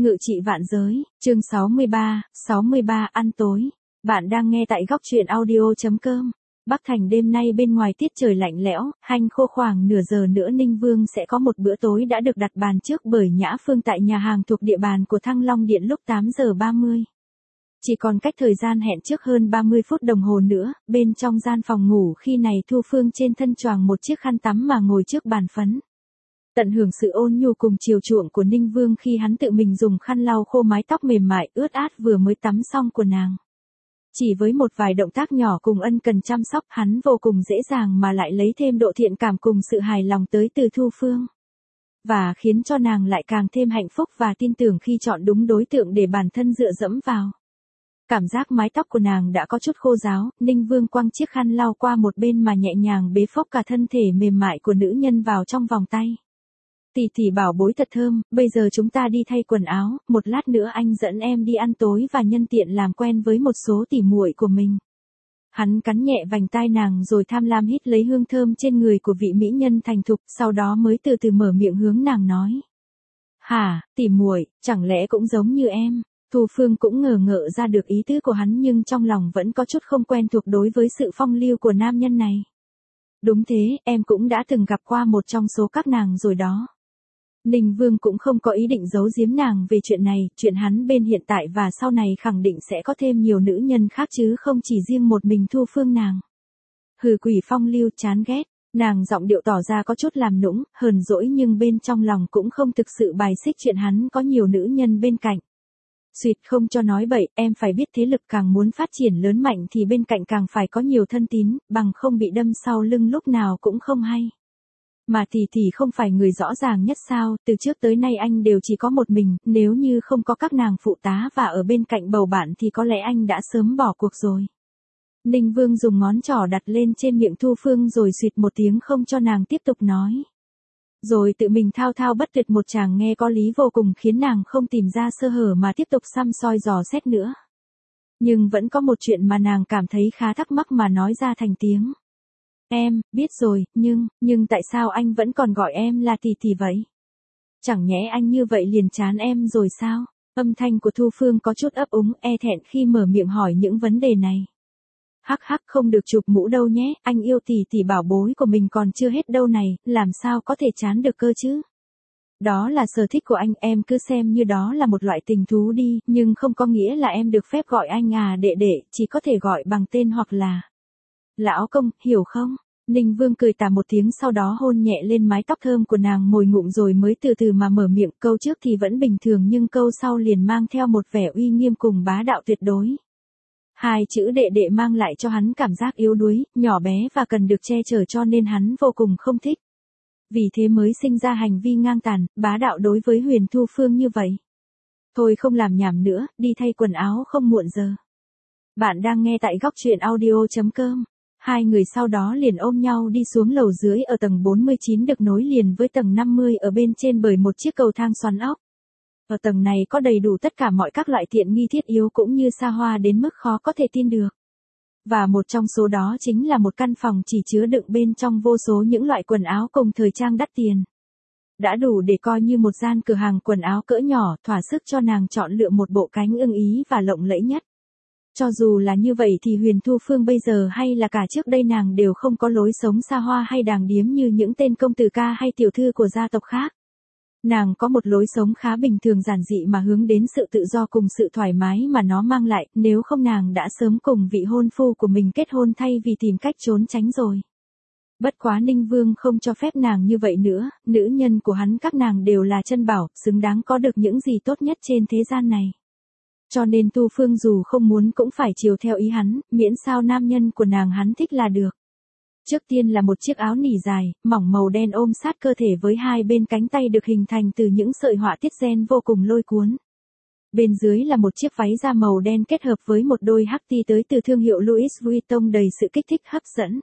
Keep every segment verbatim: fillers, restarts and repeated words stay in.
Ngự trị vạn giới, chương sáu mươi ba, sáu mươi ba ăn tối. Bạn đang nghe tại góc truyện audio.com. Bắc Thành đêm nay bên ngoài tiết trời lạnh lẽo, hanh khô, khoảng nửa giờ nữa Ninh Vương sẽ có một bữa tối đã được đặt bàn trước bởi Nhã Phương tại nhà hàng thuộc địa bàn của Thăng Long Điện lúc tám giờ ba mươi. Chỉ còn cách thời gian hẹn trước hơn ba mươi phút đồng hồ nữa, bên trong gian phòng ngủ khi này Thu Phương trên thân choàng một chiếc khăn tắm mà ngồi trước bàn phấn. Tận hưởng sự ôn nhu cùng chiều chuộng của Ninh Vương khi hắn tự mình dùng khăn lau khô mái tóc mềm mại ướt át vừa mới tắm xong của nàng. Chỉ với một vài động tác nhỏ cùng ân cần chăm sóc, hắn vô cùng dễ dàng mà lại lấy thêm độ thiện cảm cùng sự hài lòng tới từ Thu Phương. Và khiến cho nàng lại càng thêm hạnh phúc và tin tưởng khi chọn đúng đối tượng để bản thân dựa dẫm vào. Cảm giác mái tóc của nàng đã có chút khô ráo, Ninh Vương quăng chiếc khăn lau qua một bên mà nhẹ nhàng bế phốc cả thân thể mềm mại của nữ nhân vào trong vòng tay. Tỷ tỷ bảo bối thật thơm, bây giờ chúng ta đi thay quần áo, một lát nữa anh dẫn em đi ăn tối và nhân tiện làm quen với một số tỉ muội của mình. Hắn cắn nhẹ vành tai nàng rồi tham lam hít lấy hương thơm trên người của vị mỹ nhân thành thục, sau đó mới từ từ mở miệng hướng nàng nói. Hả, tỉ muội, chẳng lẽ cũng giống như em? Thu Phương cũng ngờ ngợ ra được ý tứ của hắn nhưng trong lòng vẫn có chút không quen thuộc đối với sự phong lưu của nam nhân này. Đúng thế, em cũng đã từng gặp qua một trong số các nàng rồi đó. Ninh Vương cũng không có ý định giấu giếm nàng về chuyện này, chuyện hắn bên hiện tại và sau này khẳng định sẽ có thêm nhiều nữ nhân khác chứ không chỉ riêng một mình Thu Phương nàng. Hừ, quỷ phong lưu, chán ghét, nàng giọng điệu tỏ ra có chút làm nũng, hờn dỗi nhưng bên trong lòng cũng không thực sự bài xích chuyện hắn có nhiều nữ nhân bên cạnh. Xuyệt, không cho nói bậy, em phải biết thế lực càng muốn phát triển lớn mạnh thì bên cạnh càng phải có nhiều thân tín, bằng không bị đâm sau lưng lúc nào cũng không hay. Mà tỷ tỷ không phải người rõ ràng nhất sao, từ trước tới nay anh đều chỉ có một mình, nếu như không có các nàng phụ tá và ở bên cạnh bầu bạn thì có lẽ anh đã sớm bỏ cuộc rồi. Ninh Vương dùng ngón trỏ đặt lên trên miệng Thu Phương rồi xuyệt một tiếng không cho nàng tiếp tục nói. Rồi tự mình thao thao bất tuyệt một tràng nghe có lý vô cùng khiến nàng không tìm ra sơ hở mà tiếp tục săm soi dò xét nữa. Nhưng vẫn có một chuyện mà nàng cảm thấy khá thắc mắc mà nói ra thành tiếng. Em, biết rồi, nhưng, nhưng tại sao anh vẫn còn gọi em là tỷ tỷ vậy? Chẳng nhẽ anh như vậy liền chán em rồi sao? Âm thanh của Thu Phương có chút ấp úng, e thẹn khi mở miệng hỏi những vấn đề này. Hắc hắc, không được chụp mũ đâu nhé, anh yêu tỷ tỷ bảo bối của mình còn chưa hết đâu này, làm sao có thể chán được cơ chứ? Đó là sở thích của anh, em cứ xem như đó là một loại tình thú đi, nhưng không có nghĩa là em được phép gọi anh à đệ đệ, chỉ có thể gọi bằng tên hoặc là lão công, hiểu không? Ninh Vương cười tà một tiếng sau đó hôn nhẹ lên mái tóc thơm của nàng mồi ngụm rồi mới từ từ mà mở miệng, câu trước thì vẫn bình thường nhưng câu sau liền mang theo một vẻ uy nghiêm cùng bá đạo tuyệt đối. Hai chữ đệ đệ mang lại cho hắn cảm giác yếu đuối, nhỏ bé và cần được che chở cho nên hắn vô cùng không thích. Vì thế mới sinh ra hành vi ngang tàn, bá đạo đối với Huyền Thu Phương như vậy. Thôi không làm nhảm nữa, đi thay quần áo không muộn giờ. Bạn đang nghe tại góc truyện audio.com. Hai người sau đó liền ôm nhau đi xuống lầu dưới ở tầng bốn mươi chín được nối liền với tầng năm mươi ở bên trên bởi một chiếc cầu thang xoắn ốc. Ở tầng này có đầy đủ tất cả mọi các loại tiện nghi thiết yếu cũng như xa hoa đến mức khó có thể tin được. Và một trong số đó chính là một căn phòng chỉ chứa đựng bên trong vô số những loại quần áo cùng thời trang đắt tiền. Đã đủ để coi như một gian cửa hàng quần áo cỡ nhỏ, thỏa sức cho nàng chọn lựa một bộ cánh ưng ý và lộng lẫy nhất. Cho dù là như vậy thì Huyền Thu Phương bây giờ hay là cả trước đây nàng đều không có lối sống xa hoa hay đàng điếm như những tên công tử ca hay tiểu thư của gia tộc khác. Nàng có một lối sống khá bình thường giản dị mà hướng đến sự tự do cùng sự thoải mái mà nó mang lại, nếu không nàng đã sớm cùng vị hôn phu của mình kết hôn thay vì tìm cách trốn tránh rồi. Bất quá Ninh Vương không cho phép nàng như vậy nữa, nữ nhân của hắn các nàng đều là chân bảo, xứng đáng có được những gì tốt nhất trên thế gian này. Cho nên Thu Phương dù không muốn cũng phải chiều theo ý hắn, miễn sao nam nhân của nàng hắn thích là được. Trước tiên là một chiếc áo nỉ dài, mỏng màu đen ôm sát cơ thể với hai bên cánh tay được hình thành từ những sợi họa tiết ren vô cùng lôi cuốn. Bên dưới là một chiếc váy da màu đen kết hợp với một đôi hắc ti tới từ thương hiệu Louis Vuitton đầy sự kích thích hấp dẫn.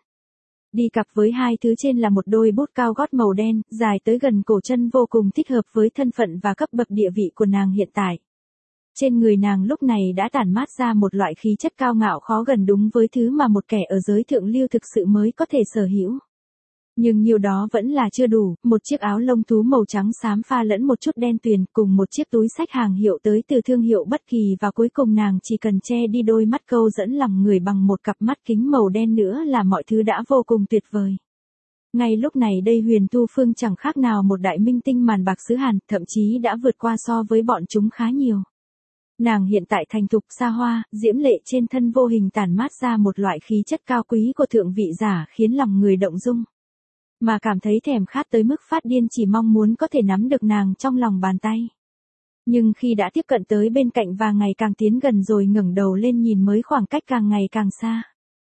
Đi cặp với hai thứ trên là một đôi bút cao gót màu đen, dài tới gần cổ chân vô cùng thích hợp với thân phận và cấp bậc địa vị của nàng hiện tại. Trên người nàng lúc này đã tản mát ra một loại khí chất cao ngạo khó gần đúng với thứ mà một kẻ ở giới thượng lưu thực sự mới có thể sở hữu. Nhưng nhiều đó vẫn là chưa đủ, một chiếc áo lông thú màu trắng xám pha lẫn một chút đen tuyền cùng một chiếc túi xách hàng hiệu tới từ thương hiệu bất kỳ và cuối cùng nàng chỉ cần che đi đôi mắt câu dẫn lòng người bằng một cặp mắt kính màu đen nữa là mọi thứ đã vô cùng tuyệt vời. Ngay lúc này đây Huyền Thu Phương chẳng khác nào một đại minh tinh màn bạc xứ Hàn, thậm chí đã vượt qua so với bọn chúng khá nhiều. Nàng hiện tại thành thục xa hoa, diễm lệ trên thân vô hình tản mát ra một loại khí chất cao quý của thượng vị giả khiến lòng người động dung. Mà cảm thấy thèm khát tới mức phát điên chỉ mong muốn có thể nắm được nàng trong lòng bàn tay. Nhưng khi đã tiếp cận tới bên cạnh và ngày càng tiến gần rồi ngẩng đầu lên nhìn mới khoảng cách càng ngày càng xa.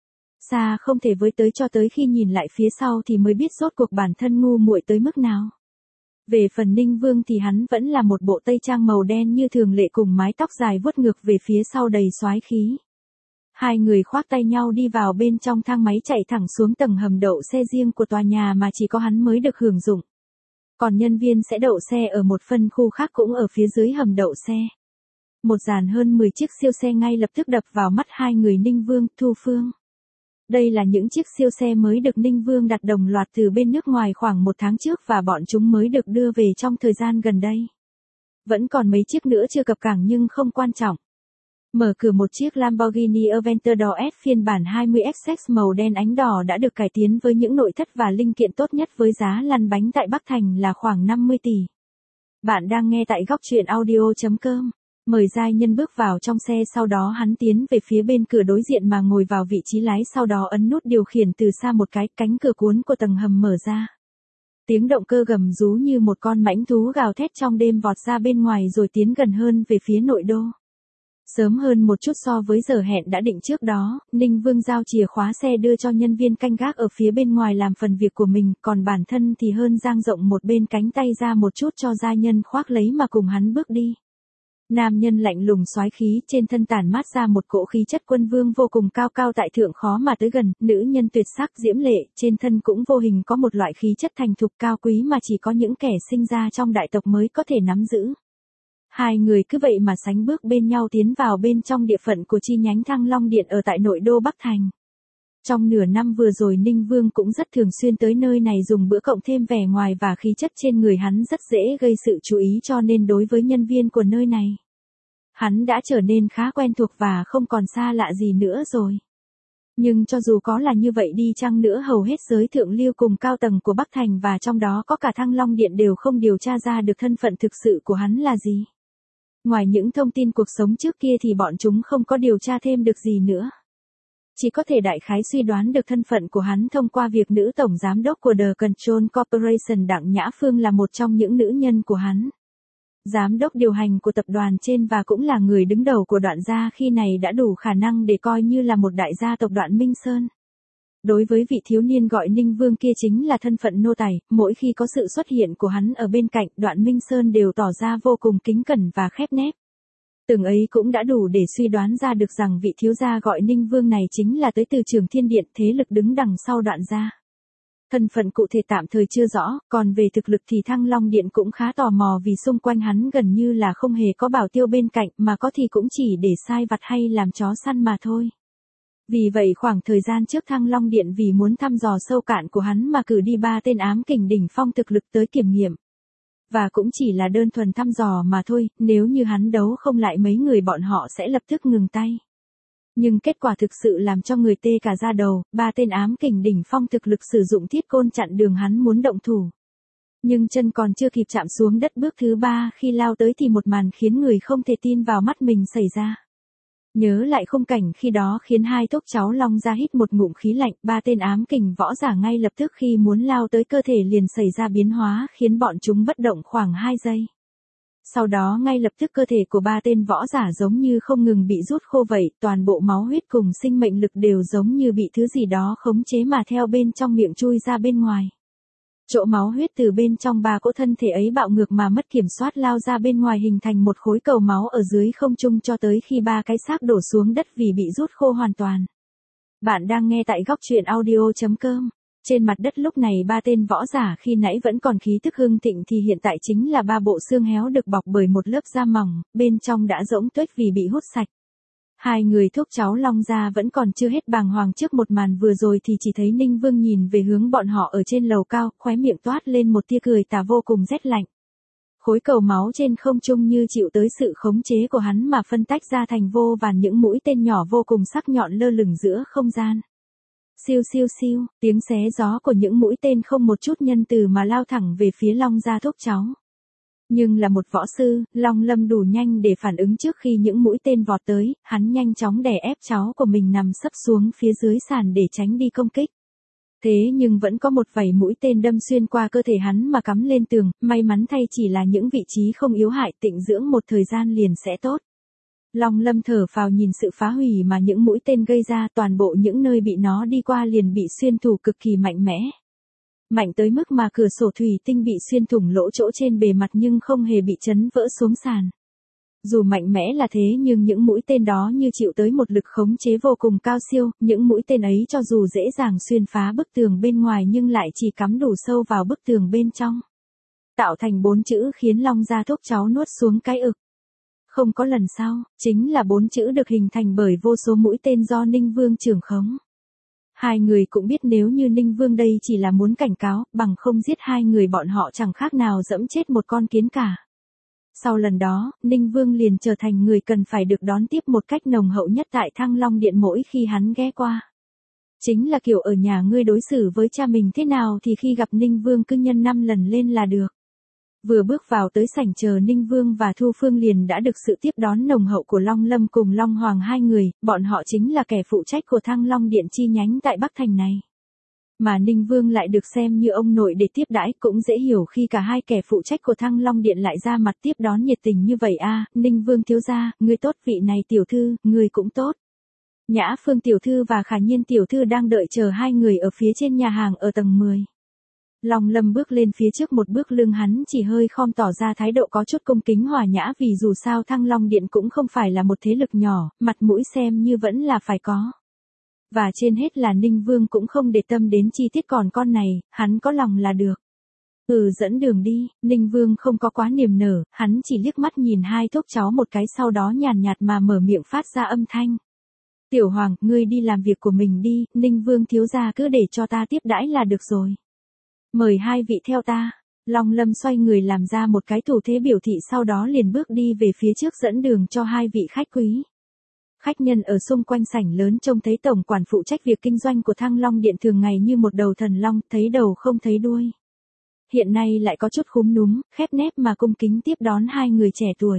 Xa không thể với tới cho tới khi nhìn lại phía sau thì mới biết rốt cuộc bản thân ngu muội tới mức nào. Về phần Ninh Vương thì hắn vẫn là một bộ tây trang màu đen như thường lệ cùng mái tóc dài vuốt ngược về phía sau đầy soái khí. Hai người khoác tay nhau đi vào bên trong thang máy chạy thẳng xuống tầng hầm đậu xe riêng của tòa nhà mà chỉ có hắn mới được hưởng dụng. Còn nhân viên sẽ đậu xe ở một phân khu khác cũng ở phía dưới hầm đậu xe. Một dàn hơn mười chiếc siêu xe ngay lập tức đập vào mắt hai người Ninh Vương, Thu Phương. Đây là những chiếc siêu xe mới được Ninh Vương đặt đồng loạt từ bên nước ngoài khoảng một tháng trước và bọn chúng mới được đưa về trong thời gian gần đây. Vẫn còn mấy chiếc nữa chưa cập cảng nhưng không quan trọng. Mở cửa một chiếc Lamborghini Aventador S phiên bản hai mươi X X màu đen ánh đỏ đã được cải tiến với những nội thất và linh kiện tốt nhất với giá lăn bánh tại Bắc Thành là khoảng năm mươi tỷ. Bạn đang nghe tại góc truyện audio chấm com. Mời giai nhân bước vào trong xe sau đó hắn tiến về phía bên cửa đối diện mà ngồi vào vị trí lái sau đó ấn nút điều khiển từ xa một cái cánh cửa cuốn của tầng hầm mở ra. Tiếng động cơ gầm rú như một con mãnh thú gào thét trong đêm vọt ra bên ngoài rồi tiến gần hơn về phía nội đô. Sớm hơn một chút so với giờ hẹn đã định trước đó, Ninh Vương giao chìa khóa xe đưa cho nhân viên canh gác ở phía bên ngoài làm phần việc của mình, còn bản thân thì hơn dang rộng một bên cánh tay ra một chút cho gia nhân khoác lấy mà cùng hắn bước đi. Nam nhân lạnh lùng soái khí trên thân tản mát ra một cỗ khí chất quân vương vô cùng cao cao tại thượng khó mà tới gần, nữ nhân tuyệt sắc diễm lệ, trên thân cũng vô hình có một loại khí chất thành thục cao quý mà chỉ có những kẻ sinh ra trong đại tộc mới có thể nắm giữ. Hai người cứ vậy mà sánh bước bên nhau tiến vào bên trong địa phận của chi nhánh Thăng Long Điện ở tại nội đô Bắc Thành. Trong nửa năm vừa rồi Ninh Vương cũng rất thường xuyên tới nơi này dùng bữa cộng thêm vẻ ngoài và khí chất trên người hắn rất dễ gây sự chú ý cho nên đối với nhân viên của nơi này. Hắn đã trở nên khá quen thuộc và không còn xa lạ gì nữa rồi. Nhưng cho dù có là như vậy đi chăng nữa hầu hết giới thượng lưu cùng cao tầng của Bắc Thành và trong đó có cả Thăng Long Điện đều không điều tra ra được thân phận thực sự của hắn là gì. Ngoài những thông tin cuộc sống trước kia thì bọn chúng không có điều tra thêm được gì nữa. Chỉ có thể đại khái suy đoán được thân phận của hắn thông qua việc nữ tổng giám đốc của The Control Corporation Đặng Nhã Phương là một trong những nữ nhân của hắn. Giám đốc điều hành của tập đoàn trên và cũng là người đứng đầu của Đoạn gia khi này đã đủ khả năng để coi như là một đại gia tộc Đoạn Minh Sơn. Đối với vị thiếu niên gọi Ninh Vương kia chính là thân phận nô tài, mỗi khi có sự xuất hiện của hắn ở bên cạnh Đoạn Minh Sơn đều tỏ ra vô cùng kính cẩn và khép nép. Từng ấy cũng đã đủ để suy đoán ra được rằng vị thiếu gia gọi Ninh Vương này chính là tới từ Trường Thiên Điện thế lực đứng đằng sau Đoạn gia. Thân phận cụ thể tạm thời chưa rõ, còn về thực lực thì Thăng Long Điện cũng khá tò mò vì xung quanh hắn gần như là không hề có bảo tiêu bên cạnh mà có thì cũng chỉ để sai vặt hay làm chó săn mà thôi. Vì vậy khoảng thời gian trước Thăng Long Điện vì muốn thăm dò sâu cạn của hắn mà cử đi ba tên ám kình đỉnh phong thực lực tới kiểm nghiệm. Và cũng chỉ là đơn thuần thăm dò mà thôi, nếu như hắn đấu không lại mấy người bọn họ sẽ lập tức ngừng tay. Nhưng kết quả thực sự làm cho người tê cả da đầu, ba tên ám kình đỉnh phong thực lực sử dụng thiết côn chặn đường hắn muốn động thủ. Nhưng chân còn chưa kịp chạm xuống đất bước thứ ba khi lao tới thì một màn khiến người không thể tin vào mắt mình xảy ra. Nhớ lại khung cảnh khi đó khiến hai thúc cháu Long ra hít một ngụm khí lạnh, ba tên ám kình võ giả ngay lập tức khi muốn lao tới cơ thể liền xảy ra biến hóa khiến bọn chúng bất động khoảng hai giây. Sau đó ngay lập tức cơ thể của ba tên võ giả giống như không ngừng bị rút khô vậy, toàn bộ máu huyết cùng sinh mệnh lực đều giống như bị thứ gì đó khống chế mà theo bên trong miệng chui ra bên ngoài. Chỗ máu huyết từ bên trong ba cỗ thân thể ấy bạo ngược mà mất kiểm soát lao ra bên ngoài hình thành một khối cầu máu ở dưới không trung cho tới khi ba cái xác đổ xuống đất vì bị rút khô hoàn toàn. Bạn đang nghe tại góc truyện audio chấm com. Trên mặt đất lúc này ba tên võ giả khi nãy vẫn còn khí tức hưng thịnh thì hiện tại chính là ba bộ xương héo được bọc bởi một lớp da mỏng, bên trong đã rỗng tuếch vì bị hút sạch. Hai người thúc cháu Long gia vẫn còn chưa hết bàng hoàng trước một màn vừa rồi thì chỉ thấy Ninh Vương nhìn về hướng bọn họ ở trên lầu cao, khóe miệng toát lên một tia cười tà vô cùng rét lạnh. Khối cầu máu trên không trung như chịu tới sự khống chế của hắn mà phân tách ra thành vô vàn những mũi tên nhỏ vô cùng sắc nhọn lơ lửng giữa không gian. Siêu siêu siêu, tiếng xé gió của những mũi tên không một chút nhân từ mà lao thẳng về phía Long gia thúc cháu. Nhưng là một võ sư, Long Lâm đủ nhanh để phản ứng trước khi những mũi tên vọt tới, hắn nhanh chóng đè ép cháu của mình nằm sấp xuống phía dưới sàn để tránh đi công kích. Thế nhưng vẫn có một vài mũi tên đâm xuyên qua cơ thể hắn mà cắm lên tường, may mắn thay chỉ là những vị trí không yếu hại, tịnh dưỡng một thời gian liền sẽ tốt. Long Lâm thở phào nhìn sự phá hủy mà những mũi tên gây ra, toàn bộ những nơi bị nó đi qua liền bị xuyên thủng cực kỳ mạnh mẽ. Mạnh tới mức mà cửa sổ thủy tinh bị xuyên thủng lỗ chỗ trên bề mặt nhưng không hề bị chấn vỡ xuống sàn. Dù mạnh mẽ là thế nhưng những mũi tên đó như chịu tới một lực khống chế vô cùng cao siêu, những mũi tên ấy cho dù dễ dàng xuyên phá bức tường bên ngoài nhưng lại chỉ cắm đủ sâu vào bức tường bên trong. Tạo thành bốn chữ khiến Long gia thúc cháu nuốt xuống cái ực. Không có lần sau, chính là bốn chữ được hình thành bởi vô số mũi tên do Ninh Vương trưởng khống. Hai người cũng biết nếu như Ninh Vương đây chỉ là muốn cảnh cáo, bằng không giết hai người bọn họ chẳng khác nào dẫm chết một con kiến cả. Sau lần đó, Ninh Vương liền trở thành người cần phải được đón tiếp một cách nồng hậu nhất tại Thăng Long Điện mỗi khi hắn ghé qua. Chính là kiểu ở nhà ngươi đối xử với cha mình thế nào thì khi gặp Ninh Vương cứ nhân năm lần lên là được. Vừa bước vào tới sảnh chờ Ninh Vương và Thu Phương liền đã được sự tiếp đón nồng hậu của Long Lâm cùng Long Hoàng hai người, bọn họ chính là kẻ phụ trách của Thăng Long Điện chi nhánh tại Bắc Thành này. Mà Ninh Vương lại được xem như ông nội để tiếp đãi, cũng dễ hiểu khi cả hai kẻ phụ trách của Thăng Long Điện lại ra mặt tiếp đón nhiệt tình như vậy a. À, Ninh Vương thiếu gia, ngươi tốt, vị này tiểu thư, ngươi cũng tốt. Nhã Phương tiểu thư và Khả Nhiên tiểu thư đang đợi chờ hai người ở phía trên nhà hàng ở tầng mười. Long Lâm bước lên phía trước một bước, lưng hắn chỉ hơi khom tỏ ra thái độ có chút cung kính hòa nhã vì dù sao Thăng Long Điện cũng không phải là một thế lực nhỏ, mặt mũi xem như vẫn là phải có. Và trên hết là Ninh Vương cũng không để tâm đến chi tiết còn con này, hắn có lòng là được. Ừ, dẫn đường đi. Ninh Vương không có quá niềm nở, hắn chỉ liếc mắt nhìn hai thúc cháu một cái sau đó nhàn nhạt mà mở miệng phát ra âm thanh. Tiểu Hoàng, ngươi đi làm việc của mình đi, Ninh Vương thiếu gia cứ để cho ta tiếp đãi là được rồi. Mời hai vị theo ta. Long Lâm xoay người làm ra một cái thủ thế biểu thị sau đó liền bước đi về phía trước dẫn đường cho hai vị khách quý. Khách nhân ở xung quanh sảnh lớn trông thấy tổng quản phụ trách việc kinh doanh của Thăng Long Điện thường ngày như một đầu thần long, thấy đầu không thấy đuôi. Hiện nay lại có chút khúm núm, khép nép mà cung kính tiếp đón hai người trẻ tuổi.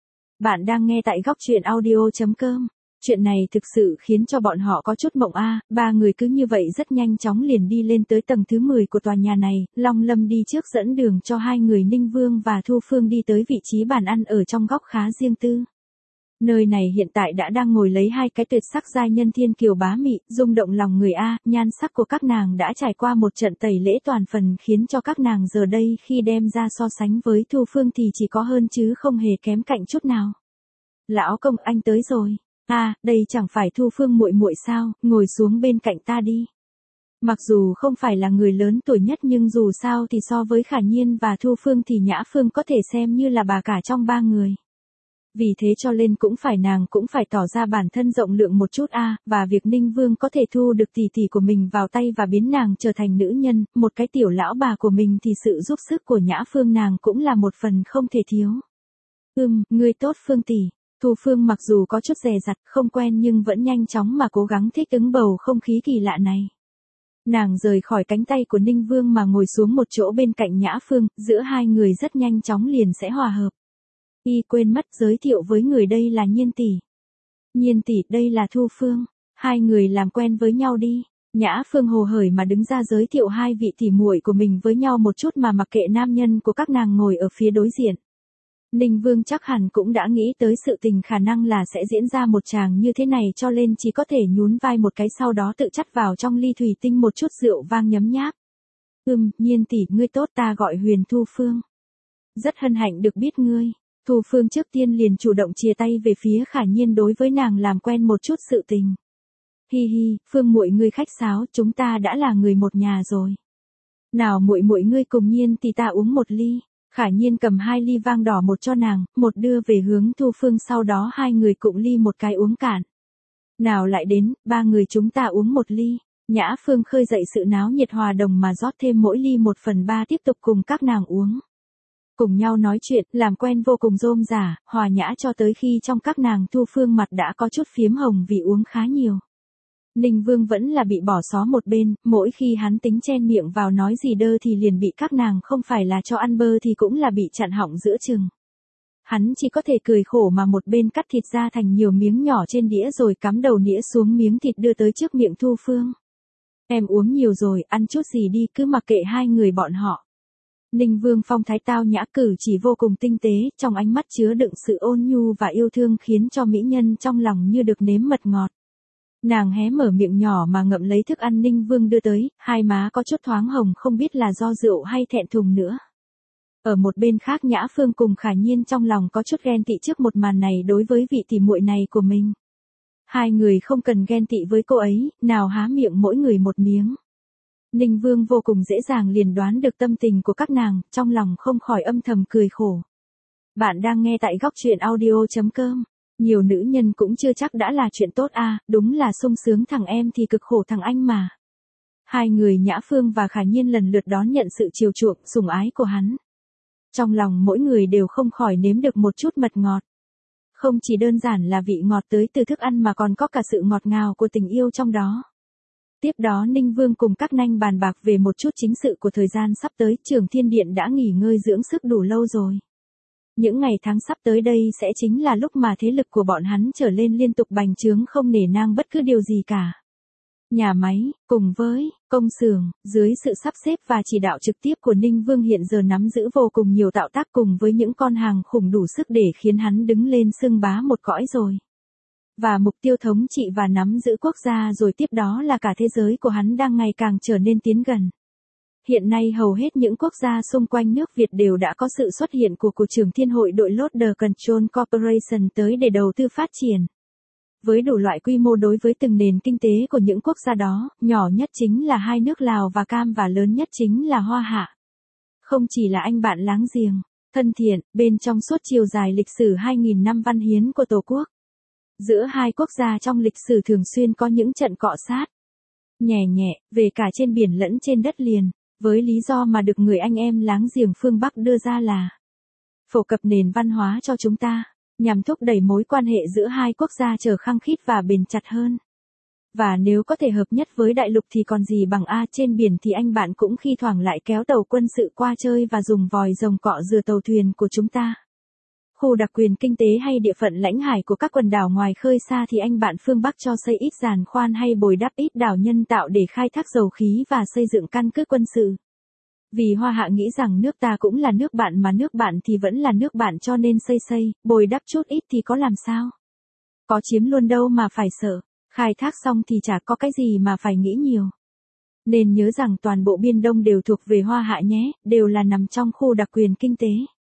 Bạn đang nghe tại góc truyện audio chấm com. Chuyện này thực sự khiến cho bọn họ có chút mộng a. Ba người cứ như vậy rất nhanh chóng liền đi lên tới tầng thứ mười của tòa nhà này, Long Lâm đi trước dẫn đường cho hai người Ninh Vương và Thu Phương đi tới vị trí bàn ăn ở trong góc khá riêng tư. Nơi này hiện tại đã đang ngồi lấy hai cái tuyệt sắc giai nhân thiên kiều bá mị, rung động lòng người a, nhan sắc của các nàng đã trải qua một trận tẩy lễ toàn phần khiến cho các nàng giờ đây khi đem ra so sánh với Thu Phương thì chỉ có hơn chứ không hề kém cạnh chút nào. Lão công, anh tới rồi. À, đây chẳng phải Thu Phương muội muội sao, ngồi xuống bên cạnh ta đi. Mặc dù không phải là người lớn tuổi nhất nhưng dù sao thì so với Khả Nhiên và Thu Phương thì Nhã Phương có thể xem như là bà cả trong ba người. Vì thế cho nên cũng phải nàng cũng phải tỏ ra bản thân rộng lượng một chút a, à, và việc Ninh Vương có thể thu được tỷ tỷ của mình vào tay và biến nàng trở thành nữ nhân, một cái tiểu lão bà của mình thì sự giúp sức của Nhã Phương nàng cũng là một phần không thể thiếu. Ừm, ngươi tốt Phương tỷ. Thu Phương mặc dù có chút dè dặt, không quen nhưng vẫn nhanh chóng mà cố gắng thích ứng bầu không khí kỳ lạ này. Nàng rời khỏi cánh tay của Ninh Vương mà ngồi xuống một chỗ bên cạnh Nhã Phương, giữa hai người rất nhanh chóng liền sẽ hòa hợp. Y quên mất giới thiệu với người đây là Nhiên tỷ. Nhiên tỷ, đây là Thu Phương. Hai người làm quen với nhau đi. Nhã Phương hồ hởi mà đứng ra giới thiệu hai vị tỷ muội của mình với nhau một chút mà mặc kệ nam nhân của các nàng ngồi ở phía đối diện. Ninh Vương chắc hẳn cũng đã nghĩ tới sự tình khả năng là sẽ diễn ra một tràng như thế này cho nên chỉ có thể nhún vai một cái sau đó tự chắt vào trong ly thủy tinh một chút rượu vang nhấm nháp. Ừm, Nhiên tỷ, ngươi tốt, ta gọi Huyền Thu Phương. Rất hân hạnh được biết ngươi. Thu Phương trước tiên liền chủ động chia tay về phía Khả Nhiên đối với nàng làm quen một chút sự tình. Hi hi, Phương muội ngươi khách sáo, chúng ta đã là người một nhà rồi. Nào muội muội ngươi cùng Nhiên thì ta uống một ly. Khả Nhiên cầm hai ly vang đỏ, một cho nàng, một đưa về hướng Thu Phương, sau đó hai người cụng ly một cái uống cạn. Nào lại đến, ba người chúng ta uống một ly. Nhã Phương khơi dậy sự náo nhiệt hòa đồng mà rót thêm mỗi ly một phần ba tiếp tục cùng các nàng uống. Cùng nhau nói chuyện, làm quen vô cùng rôm rả, hòa nhã cho tới khi trong các nàng Thu Phương mặt đã có chút phiếm hồng vì uống khá nhiều. Ninh Vương vẫn là bị bỏ xó một bên, mỗi khi hắn tính chen miệng vào nói gì đơ thì liền bị các nàng không phải là cho ăn bơ thì cũng là bị chặn họng giữa chừng. Hắn chỉ có thể cười khổ mà một bên cắt thịt ra thành nhiều miếng nhỏ trên đĩa rồi cắm đầu nĩa xuống miếng thịt đưa tới trước miệng Thu Phương. Em uống nhiều rồi, ăn chút gì đi, cứ mặc kệ hai người bọn họ. Ninh Vương phong thái tao nhã, cử chỉ vô cùng tinh tế, trong ánh mắt chứa đựng sự ôn nhu và yêu thương khiến cho mỹ nhân trong lòng như được nếm mật ngọt. Nàng hé mở miệng nhỏ mà ngậm lấy thức ăn Ninh Vương đưa tới, hai má có chút thoáng hồng không biết là do rượu hay thẹn thùng nữa. Ở một bên khác Nhã Phương cùng Khả Nhiên trong lòng có chút ghen tị trước một màn này đối với vị tỷ muội này của mình. Hai người không cần ghen tị với cô ấy, nào há miệng mỗi người một miếng. Ninh Vương vô cùng dễ dàng liền đoán được tâm tình của các nàng, trong lòng không khỏi âm thầm cười khổ. Bạn đang nghe tại góc truyện audio chấm com. Nhiều nữ nhân cũng chưa chắc đã là chuyện tốt a, à, đúng là sung sướng thằng em thì cực khổ thằng anh mà. Hai người Nhã Phương và Khả Nhiên lần lượt đón nhận sự chiều chuộng, sủng ái của hắn. Trong lòng mỗi người đều không khỏi nếm được một chút mật ngọt. Không chỉ đơn giản là vị ngọt tới từ thức ăn mà còn có cả sự ngọt ngào của tình yêu trong đó. Tiếp đó Ninh Vương cùng các nanh bàn bạc về một chút chính sự của thời gian sắp tới, Trường Thiên Điện đã nghỉ ngơi dưỡng sức đủ lâu rồi. Những ngày tháng sắp tới đây sẽ chính là lúc mà thế lực của bọn hắn trở lên liên tục bành trướng không nể nang bất cứ điều gì cả. Nhà máy, cùng với công xưởng, dưới sự sắp xếp và chỉ đạo trực tiếp của Ninh Vương hiện giờ nắm giữ vô cùng nhiều tạo tác cùng với những con hàng khủng đủ sức để khiến hắn đứng lên xưng bá một cõi rồi. Và mục tiêu thống trị và nắm giữ quốc gia rồi tiếp đó là cả thế giới của hắn đang ngày càng trở nên tiến gần. Hiện nay hầu hết những quốc gia xung quanh nước Việt đều đã có sự xuất hiện của Cục trưởng Thiên hội đội Loader Control Corporation tới để đầu tư phát triển. Với đủ loại quy mô đối với từng nền kinh tế của những quốc gia đó, nhỏ nhất chính là hai nước Lào và Cam và lớn nhất chính là Hoa Hạ. Không chỉ là anh bạn láng giềng, thân thiện, bên trong suốt chiều dài lịch sử hai nghìn năm văn hiến của Tổ quốc. Giữa hai quốc gia trong lịch sử thường xuyên có những trận cọ sát. Nhẹ nhẹ, về cả trên biển lẫn trên đất liền, với lý do mà được người anh em láng giềng phương Bắc đưa ra là phổ cập nền văn hóa cho chúng ta, nhằm thúc đẩy mối quan hệ giữa hai quốc gia trở khăng khít và bền chặt hơn. Và nếu có thể hợp nhất với đại lục thì còn gì bằng a, trên biển thì anh bạn cũng khi thoảng lại kéo tàu quân sự qua chơi và dùng vòi rồng cọ rửa tàu thuyền của chúng ta. Khu đặc quyền kinh tế hay địa phận lãnh hải của các quần đảo ngoài khơi xa thì anh bạn phương Bắc cho xây ít giàn khoan hay bồi đắp ít đảo nhân tạo để khai thác dầu khí và xây dựng căn cứ quân sự. Vì Hoa Hạ nghĩ rằng nước ta cũng là nước bạn mà nước bạn thì vẫn là nước bạn cho nên xây xây, bồi đắp chút ít thì có làm sao. Có chiếm luôn đâu mà phải sợ, khai thác xong thì chả có cái gì mà phải nghĩ nhiều. Nên nhớ rằng toàn bộ Biên Đông đều thuộc về Hoa Hạ nhé, đều là nằm trong khu đặc quyền kinh tế.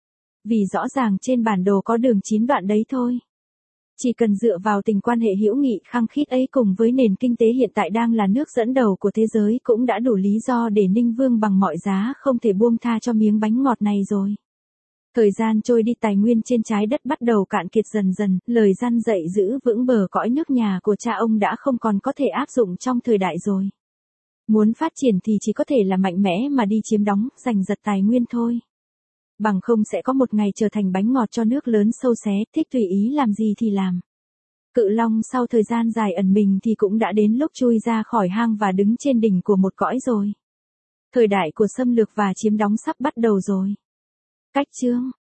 Vì rõ ràng trên bản đồ có đường chín đoạn đấy thôi. Chỉ cần dựa vào tình quan hệ hữu nghị khăng khít ấy cùng với nền kinh tế hiện tại đang là nước dẫn đầu của thế giới cũng đã đủ lý do để Ninh Vương bằng mọi giá không thể buông tha cho miếng bánh ngọt này rồi. Thời gian trôi đi, tài nguyên trên trái đất bắt đầu cạn kiệt dần dần, lời răn dạy giữ vững bờ cõi nước nhà của cha ông đã không còn có thể áp dụng trong thời đại rồi. Muốn phát triển thì chỉ có thể là mạnh mẽ mà đi chiếm đóng, giành giật tài nguyên thôi. Bằng không sẽ có một ngày trở thành bánh ngọt cho nước lớn sâu xé, thích tùy ý làm gì thì làm. Cự Long sau thời gian dài ẩn mình thì cũng đã đến lúc chui ra khỏi hang và đứng trên đỉnh của một cõi rồi. Thời đại của xâm lược và chiếm đóng sắp bắt đầu rồi. Cách chương